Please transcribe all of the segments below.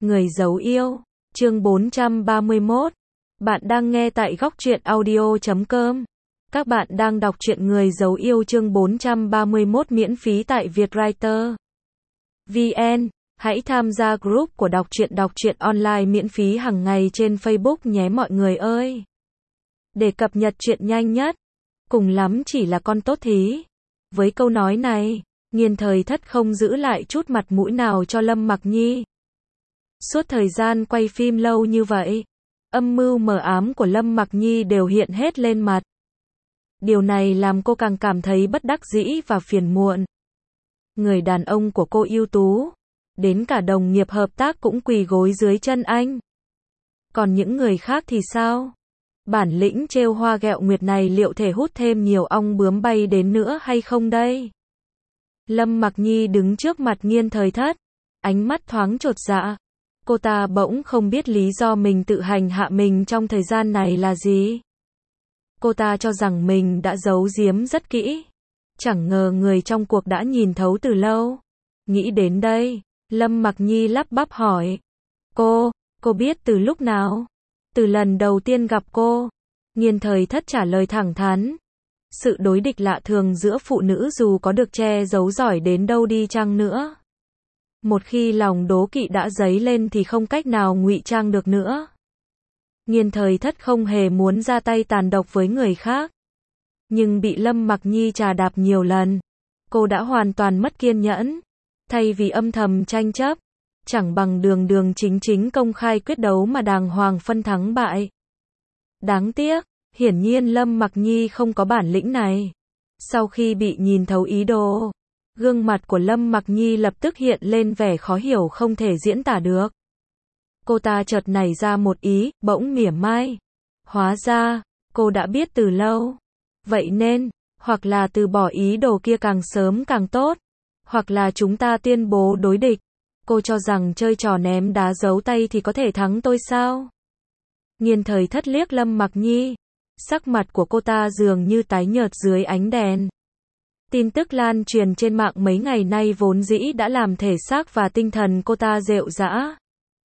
Người giấu yêu, chương 431. Bạn đang nghe tại góc truyện audio.com. Các bạn đang đọc truyện Người giấu yêu chương 431 miễn phí tại Vietwriter VN. Hãy tham gia group của đọc truyện online miễn phí hàng ngày trên Facebook nhé mọi người ơi. Để cập nhật truyện nhanh nhất, cùng lắm chỉ là con tốt thí. Với câu nói này, Nghiên Thời Thất không giữ lại chút mặt mũi nào cho Lâm Mặc Nhi. Suốt thời gian quay phim lâu như vậy, âm mưu mờ ám của Lâm Mặc Nhi đều hiện hết lên mặt. Điều này làm cô càng cảm thấy bất đắc dĩ và phiền muộn. Người đàn ông của cô ưu tú, đến cả đồng nghiệp hợp tác cũng quỳ gối dưới chân anh. Còn những người khác thì sao? Bản lĩnh trêu hoa ghẹo nguyệt này liệu thể hút thêm nhiều ong bướm bay đến nữa hay không đây? Lâm Mặc Nhi đứng trước mặt Nghiên Thời Thất, ánh mắt thoáng chột dạ. Cô ta bỗng không biết lý do mình tự hành hạ mình trong thời gian này là gì. Cô ta cho rằng mình đã giấu giếm rất kỹ. Chẳng ngờ người trong cuộc đã nhìn thấu từ lâu. Nghĩ đến đây, Lâm Mặc Nhi lắp bắp hỏi. Cô biết từ lúc nào? Từ lần đầu tiên gặp cô. Nghiên Thời Thất trả lời thẳng thắn. Sự đối địch lạ thường giữa phụ nữ dù có được che giấu giỏi đến đâu đi chăng nữa. Một khi lòng đố kỵ đã dấy lên thì không cách nào ngụy trang được nữa. Nghiên Thời Thất không hề muốn ra tay tàn độc với người khác. Nhưng bị Lâm Mặc Nhi trà đạp nhiều lần. Cô đã hoàn toàn mất kiên nhẫn. Thay vì âm thầm tranh chấp, chẳng bằng đường đường chính chính công khai quyết đấu mà đàng hoàng phân thắng bại. Đáng tiếc, hiển nhiên Lâm Mặc Nhi không có bản lĩnh này. Sau khi bị nhìn thấu ý đồ, gương mặt của Lâm Mặc Nhi lập tức hiện lên vẻ khó hiểu không thể diễn tả được. Cô ta chợt nảy ra một ý, bỗng mỉa mai. Hóa ra, cô đã biết từ lâu. Vậy nên, hoặc là từ bỏ ý đồ kia càng sớm càng tốt, hoặc là chúng ta tuyên bố đối địch. Cô cho rằng chơi trò ném đá giấu tay thì có thể thắng tôi sao? Nghiên Thời Thất liếc Lâm Mặc Nhi. Sắc mặt của cô ta dường như tái nhợt dưới ánh đèn. Tin tức lan truyền trên mạng mấy ngày nay vốn dĩ đã làm thể xác và tinh thần cô ta rệu rã.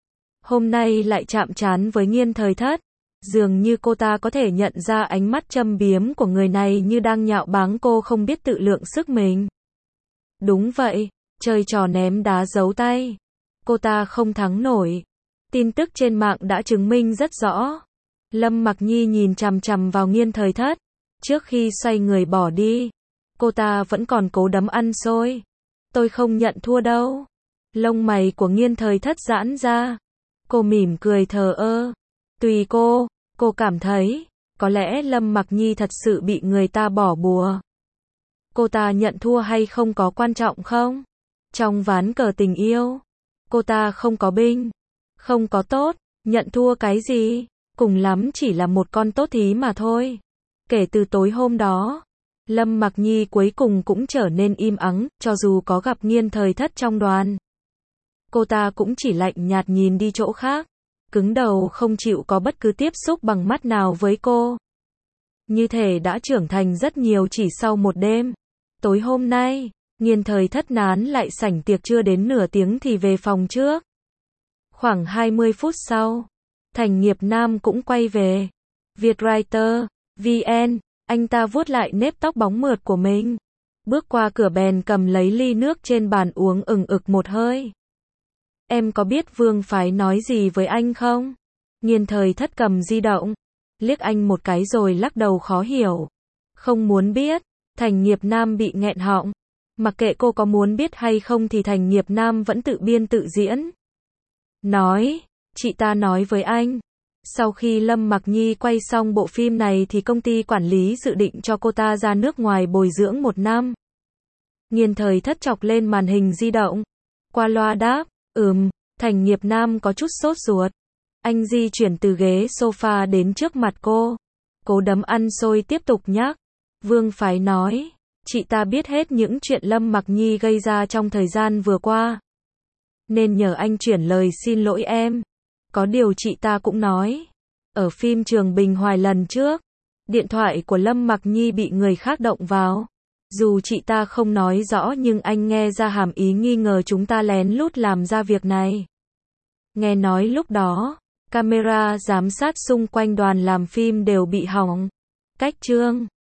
Hôm nay lại chạm trán với Nghiên Thời Thất. Dường như cô ta có thể nhận ra ánh mắt châm biếm của người này như đang nhạo báng cô không biết tự lượng sức mình. Đúng vậy, chơi trò ném đá giấu tay. Cô ta không thắng nổi. Tin tức trên mạng đã chứng minh rất rõ. Lâm Mặc Nhi nhìn chằm chằm vào Nghiên Thời Thất. Trước khi xoay người bỏ đi, cô ta vẫn còn cố đấm ăn xôi. Tôi không nhận thua đâu. Lông mày của Nghiên Thời Thất giãn ra. Cô mỉm cười thờ ơ. Tùy cô cảm thấy, có lẽ Lâm Mặc Nhi thật sự bị người ta bỏ bùa. Cô ta nhận thua hay không có quan trọng không? Trong ván cờ tình yêu, cô ta không có binh, không có tốt, nhận thua cái gì? Cùng lắm chỉ là một con tốt thí mà thôi. Kể từ tối hôm đó, Lâm Mặc Nhi cuối cùng cũng trở nên im ắng, cho dù có gặp Nghiên Thời Thất trong đoàn. Cô ta cũng chỉ lạnh nhạt nhìn đi chỗ khác, cứng đầu không chịu có bất cứ tiếp xúc bằng mắt nào với cô. Như thể đã trưởng thành rất nhiều chỉ sau một đêm. Tối hôm nay, Nghiên Thời Thất nán lại sảnh tiệc chưa đến nửa tiếng thì về phòng trước. Khoảng 20 phút sau, Thành Nghiệp Nam cũng quay về. Vietwriter VN, anh ta vuốt lại nếp tóc bóng mượt của mình. Bước qua cửa bèn cầm lấy ly nước trên bàn uống ừng ực một hơi. Em có biết Vương Phái nói gì với anh không? Nghiên Thời Thất cầm di động, liếc anh một cái rồi lắc đầu khó hiểu. Không muốn biết. Thành Nghiệp Nam bị nghẹn họng. Mặc kệ cô có muốn biết hay không thì Thành Nghiệp Nam vẫn tự biên tự diễn. Nói, chị ta nói với anh. Sau khi Lâm Mặc Nhi quay xong bộ phim này thì công ty quản lý dự định cho cô ta ra nước ngoài bồi dưỡng 1 năm. Nghiên Thời Thất chọc lên màn hình di động. Qua loa đáp, Thành Nghiệp Nam có chút sốt ruột. Anh di chuyển từ ghế sofa đến trước mặt cô. Cố đấm ăn xôi tiếp tục nhắc. Vương Phái nói, chị ta biết hết những chuyện Lâm Mặc Nhi gây ra trong thời gian vừa qua. Nên nhờ anh chuyển lời xin lỗi em. Có điều chị ta cũng nói, ở phim Trường Bình Hoài lần trước, điện thoại của Lâm Mặc Nhi bị người khác động vào. Dù chị ta không nói rõ nhưng anh nghe ra hàm ý nghi ngờ chúng ta lén lút làm ra việc này. Nghe nói lúc đó, camera giám sát xung quanh đoàn làm phim đều bị hỏng. Cách chương